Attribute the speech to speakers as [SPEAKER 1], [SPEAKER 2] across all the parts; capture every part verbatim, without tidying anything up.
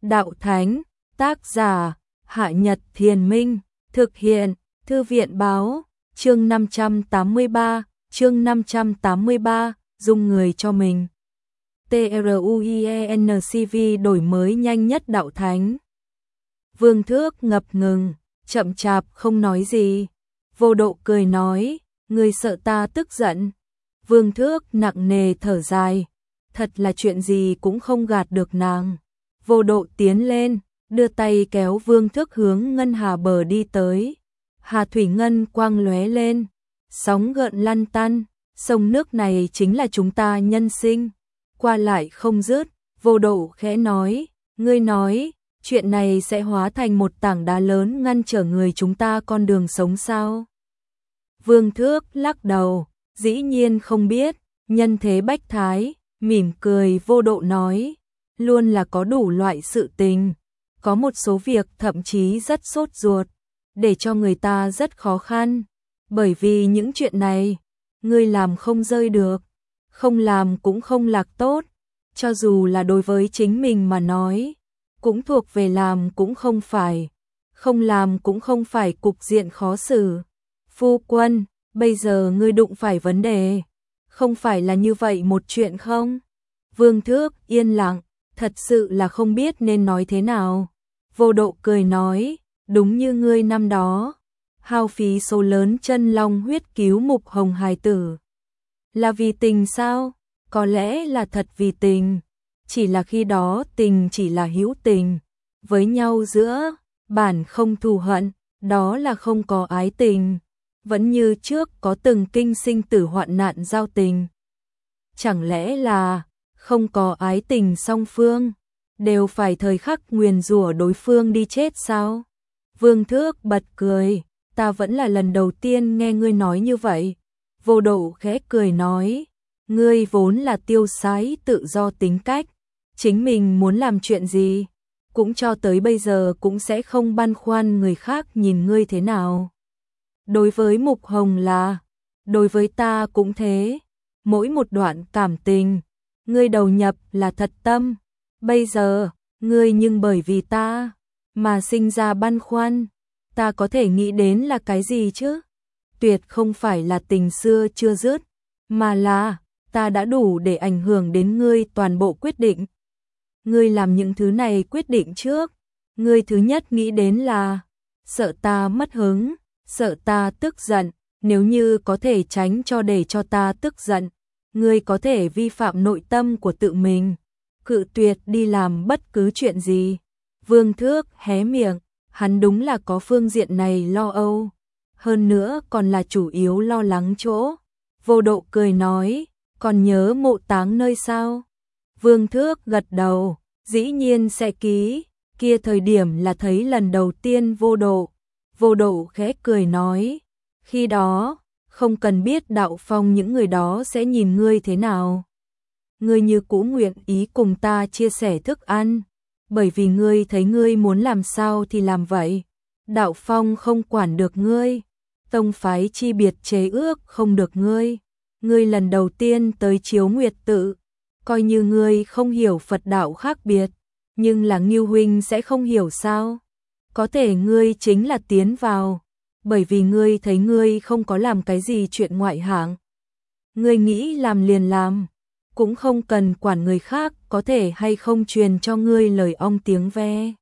[SPEAKER 1] Đạo Thánh, tác giả, Hạ Nhật Thiền Minh, thực hiện, Thư viện Báo, chương năm trăm tám mươi ba, chương năm trăm tám mươi ba, dung người cho mình. TRUIENCV đổi mới nhanh nhất Đạo Thánh. Vương Thước ngập ngừng, chậm chạp không nói gì. Vô Độ cười nói, ngươi sợ ta tức giận. Vương Thước nặng nề thở dài, thật là chuyện gì cũng không gạt được nàng. Vô Độ tiến lên, đưa tay kéo Vương Thước hướng ngân hà bờ đi tới. Hà thủy ngân quang lóe lên, sóng gợn lăn tăn, sông nước này chính là chúng ta nhân sinh, qua lại không dứt. Vô Độ khẽ nói, ngươi nói, chuyện này sẽ hóa thành một tảng đá lớn ngăn trở người chúng ta con đường sống sao? Vương Thước lắc đầu, dĩ nhiên không biết. Nhân thế bách thái, mỉm cười. Vô Độ nói, luôn là có đủ loại sự tình, có một số việc thậm chí rất sốt ruột, để cho người ta rất khó khăn, bởi vì những chuyện này, ngươi làm không rơi được, không làm cũng không lạc tốt, cho dù là đối với chính mình mà nói, cũng thuộc về làm cũng không phải, không làm cũng không phải cục diện khó xử. Phu quân, bây giờ ngươi đụng phải vấn đề, không phải là như vậy một chuyện không? Vương Thước yên lặng, thật sự là không biết nên nói thế nào. Vô Độ cười nói, đúng như ngươi năm đó, hao phí số lớn chân long huyết cứu Mục Hồng hài tử. Là vì tình sao? Có lẽ là thật vì tình, chỉ là khi đó tình chỉ là hữu tình, với nhau giữa, bản không thù hận, đó là không có ái tình, vẫn như trước có từng kinh sinh tử hoạn nạn giao tình. Chẳng lẽ là không có ái tình song phương, đều phải thời khắc nguyền rủa đối phương đi chết sao? Vương Thước bật cười, ta vẫn là lần đầu tiên nghe ngươi nói như vậy. Vô Độ khẽ cười nói, ngươi vốn là tiêu sái tự do tính cách, chính mình muốn làm chuyện gì, cũng cho tới bây giờ cũng sẽ không băn khoăn người khác nhìn ngươi thế nào. Đối với Mục Hồng là, đối với ta cũng thế, mỗi một đoạn cảm tình, ngươi đầu nhập là thật tâm, bây giờ, ngươi nhưng bởi vì ta, mà sinh ra băn khoăn, ta có thể nghĩ đến là cái gì chứ? Tuyệt không phải là tình xưa chưa dứt, mà là, ta đã đủ để ảnh hưởng đến ngươi toàn bộ quyết định. Ngươi làm những thứ này quyết định trước, ngươi thứ nhất nghĩ đến là, sợ ta mất hứng, sợ ta tức giận, nếu như có thể tránh cho để cho ta tức giận, ngươi có thể vi phạm nội tâm của tự mình, cự tuyệt đi làm bất cứ chuyện gì. Vương Thước hé miệng, hắn đúng là có phương diện này lo âu, hơn nữa còn là chủ yếu lo lắng chỗ. Vô Độ cười nói, còn nhớ mộ táng nơi sao? Vương Thước gật đầu, dĩ nhiên sẽ ký, kia thời điểm là thấy lần đầu tiên Vô Độ. Vô Độ khẽ cười nói, khi đó, không cần biết đạo phong những người đó sẽ nhìn ngươi thế nào. Ngươi như cũ nguyện ý cùng ta chia sẻ thức ăn, bởi vì ngươi thấy ngươi muốn làm sao thì làm vậy. Đạo phong không quản được ngươi, tông phái chi biệt chế ước không được ngươi. Ngươi lần đầu tiên tới Chiếu Nguyệt Tự, coi như ngươi không hiểu Phật đạo khác biệt, nhưng là Ngưu huynh sẽ không hiểu sao? Có thể ngươi chính là tiến vào, bởi vì ngươi thấy ngươi không có làm cái gì chuyện ngoại hạng. Ngươi nghĩ làm liền làm, cũng không cần quản người khác có thể hay không truyền cho ngươi lời ong tiếng ve.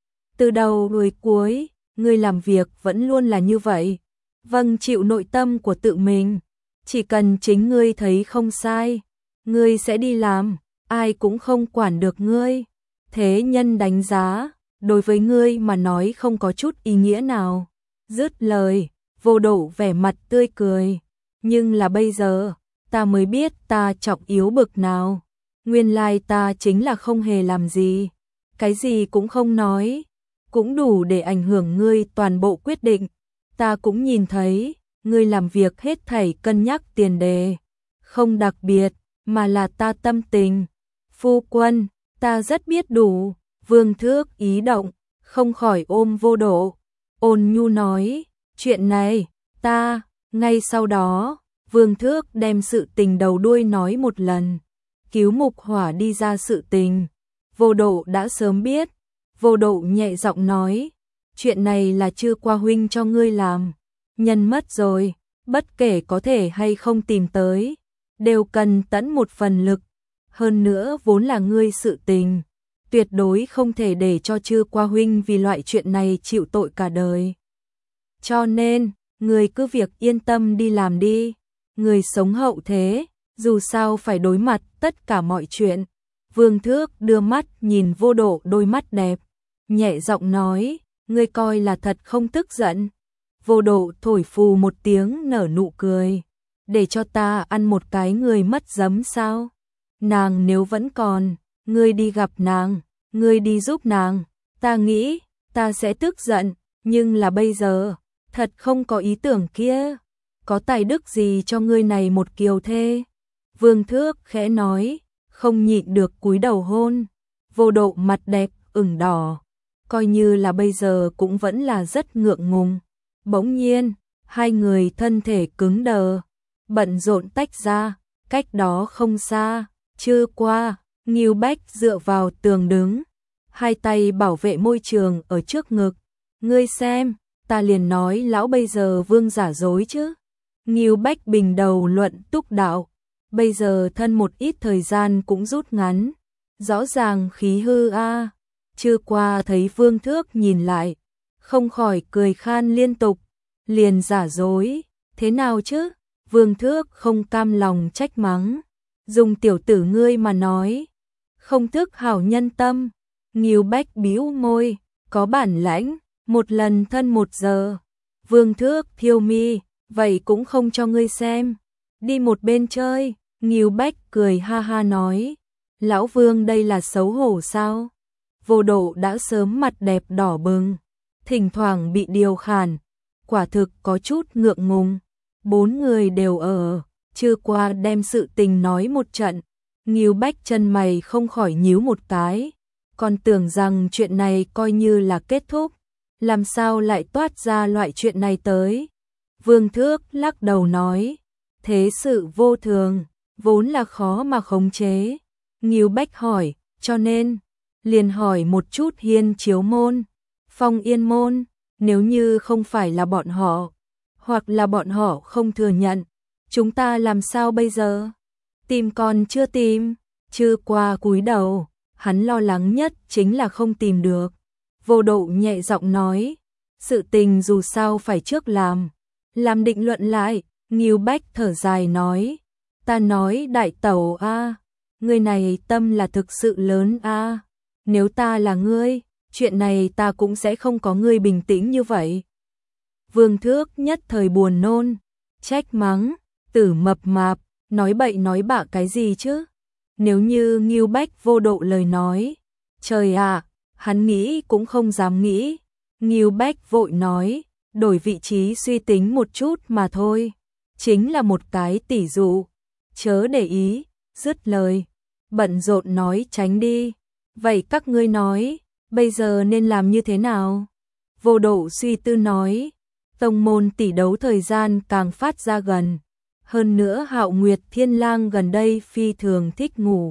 [SPEAKER 1] Từ đầu đến cuối, ngươi làm việc vẫn luôn là như vậy, vâng chịu nội tâm của tự mình, chỉ cần chính ngươi thấy không sai, ngươi sẽ đi làm, ai cũng không quản được ngươi. Thế nhân đánh giá, đối với ngươi mà nói không có chút ý nghĩa nào. Dứt lời, Vô Độ vẻ mặt tươi cười, nhưng là bây giờ, ta mới biết ta trọng yếu bực nào. Nguyên lai ta chính là không hề làm gì, cái gì cũng không nói, cũng đủ để ảnh hưởng ngươi toàn bộ quyết định. Ta cũng nhìn thấy, ngươi làm việc hết thảy cân nhắc tiền đề, không đặc biệt, mà là ta tâm tình. Phu quân, ta rất biết đủ. Vương Thước ý động, không khỏi ôm Vô Độ, ôn nhu nói, chuyện này, ta, ngay sau đó, Vương Thước đem sự tình đầu đuôi nói một lần, cứu Mục Hỏa đi ra sự tình. Vô Độ đã sớm biết, Vô Độ nhẹ giọng nói, chuyện này là Chư Qua huynh cho ngươi làm, nhân mất rồi, bất kể có thể hay không tìm tới, đều cần tẫn một phần lực, hơn nữa vốn là ngươi sự tình, tuyệt đối không thể để cho Chư Qua huynh vì loại chuyện này chịu tội cả đời. Cho nên, ngươi cứ việc yên tâm đi làm đi, người sống hậu thế, dù sao phải đối mặt tất cả mọi chuyện. Vương Thước đưa mắt nhìn Vô Độ đôi mắt đẹp, nhẹ giọng nói, ngươi coi là thật không tức giận. Vô Độ thổi phù một tiếng nở nụ cười, để cho ta ăn một cái người mất dấm sao? Nàng nếu vẫn còn, ngươi đi gặp nàng, ngươi đi giúp nàng, ta nghĩ, ta sẽ tức giận, nhưng là bây giờ, thật không có ý tưởng kia. Có tài đức gì cho ngươi này một kiều thê? Vương Thước khẽ nói, không nhịn được cúi đầu hôn. Vô Độ mặt đẹp, ửng đỏ, coi như là bây giờ cũng vẫn là rất ngượng ngùng. Bỗng nhiên, hai người thân thể cứng đờ, bận rộn tách ra, cách đó không xa, Chư Qua, Ngưu Bách dựa vào tường đứng, hai tay bảo vệ môi trường ở trước ngực. Ngươi xem, ta liền nói lão bây giờ vương giả dối chứ. Ngưu Bách bình đầu luận túc đạo, bây giờ thân một ít thời gian cũng rút ngắn, rõ ràng khí hư a. À. Chư Qua thấy Vương Thước nhìn lại, không khỏi cười khan liên tục, liền giả dối, thế nào chứ? Vương Thước không cam lòng trách mắng, dùng tiểu tử ngươi mà nói, không thức hảo nhân tâm. Ngưu Bách bĩu môi, có bản lãnh, một lần thân một giờ. Vương Thước thiêu mi, vậy cũng không cho ngươi xem, đi một bên chơi. Ngưu Bách cười ha ha nói, lão Vương đây là xấu hổ sao? Vô Độ đã sớm mặt đẹp đỏ bừng, thỉnh thoảng bị điều khản, quả thực có chút ngượng ngùng. Bốn người đều ở, Chư Qua đem sự tình nói một trận, Ngưu Bách chân mày không khỏi nhíu một cái, còn tưởng rằng chuyện này coi như là kết thúc, làm sao lại toát ra loại chuyện này tới. Vương Thước lắc đầu nói, thế sự vô thường, vốn là khó mà khống chế. Ngưu Bách hỏi, cho nên, liền hỏi một chút Hiên Chiếu môn, Phong Yên môn, nếu như không phải là bọn họ, hoặc là bọn họ không thừa nhận, chúng ta làm sao bây giờ? Tìm còn chưa tìm. Chư Qua cúi đầu, hắn lo lắng nhất chính là không tìm được. Vô Độ nhẹ giọng nói, sự tình dù sao phải trước làm, làm định luận lại. Ngưu Bách thở dài nói, ta nói đại tẩu a, ngươi này tâm là thực sự lớn a, nếu ta là ngươi, chuyện này ta cũng sẽ không có ngươi bình tĩnh như vậy. Vương Thước nhất thời buồn nôn, trách mắng, tử mập mạp, nói bậy nói bạ cái gì chứ? Nếu như Ngưu Bách Vô Độ lời nói, trời ạ, hắn nghĩ cũng không dám nghĩ. Ngưu Bách vội nói, đổi vị trí suy tính một chút mà thôi, chính là một cái tỷ dụ, chớ để ý. Dứt lời, bận rộn nói tránh đi. Vậy các ngươi nói, bây giờ nên làm như thế nào? Vô Độ suy tư nói, tông môn tỷ đấu thời gian càng phát ra gần, hơn nữa Hạo Nguyệt Thiên Lang gần đây phi thường thích ngủ,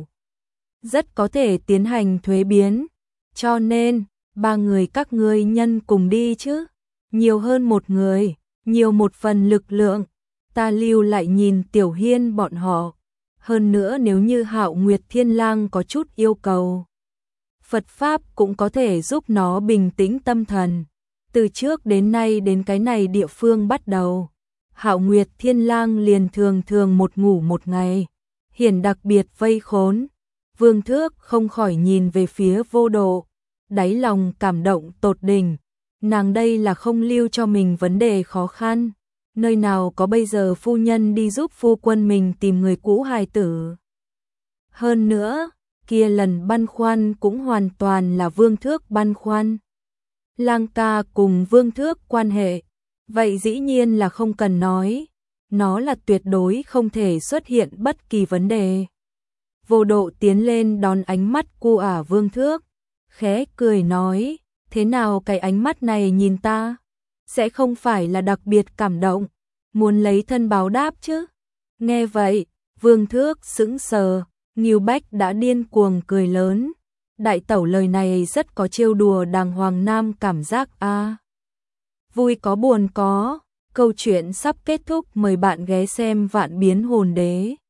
[SPEAKER 1] rất có thể tiến hành thuế biến, cho nên ba người các ngươi nhân cùng đi chứ, nhiều hơn một người, nhiều một phần lực lượng, ta lưu lại nhìn Tiểu Hiên bọn họ. Hơn nữa nếu như Hạo Nguyệt Thiên Lang có chút yêu cầu, Phật Pháp cũng có thể giúp nó bình tĩnh tâm thần. Từ trước đến nay đến cái này địa phương bắt đầu, Hạo Nguyệt Thiên Lang liền thường thường một ngủ một ngày, hiển đặc biệt vây khốn. Vương Thước không khỏi nhìn về phía Vô Độ, đáy lòng cảm động tột đỉnh. Nàng đây là không lưu cho mình vấn đề khó khăn, nơi nào có bây giờ phu nhân đi giúp phu quân mình tìm người cũ hài tử. Hơn nữa, kia lần băn khoăn cũng hoàn toàn là Vương Thước băn khoăn. Lang ca cùng Vương Thước quan hệ, vậy dĩ nhiên là không cần nói, nó là tuyệt đối không thể xuất hiện bất kỳ vấn đề. Vô Độ tiến lên đón ánh mắt cu ả Vương Thước, khẽ cười nói, thế nào cái ánh mắt này nhìn ta, sẽ không phải là đặc biệt cảm động, muốn lấy thân báo đáp chứ? Nghe vậy, Vương Thước sững sờ, Ngưu Bách đã điên cuồng cười lớn, Đại tẩu lời này rất có trêu đùa đàng hoàng nam cảm giác a. À. Vui có buồn có, câu chuyện sắp kết thúc, mời bạn ghé xem Vạn Biến Hồn Đế.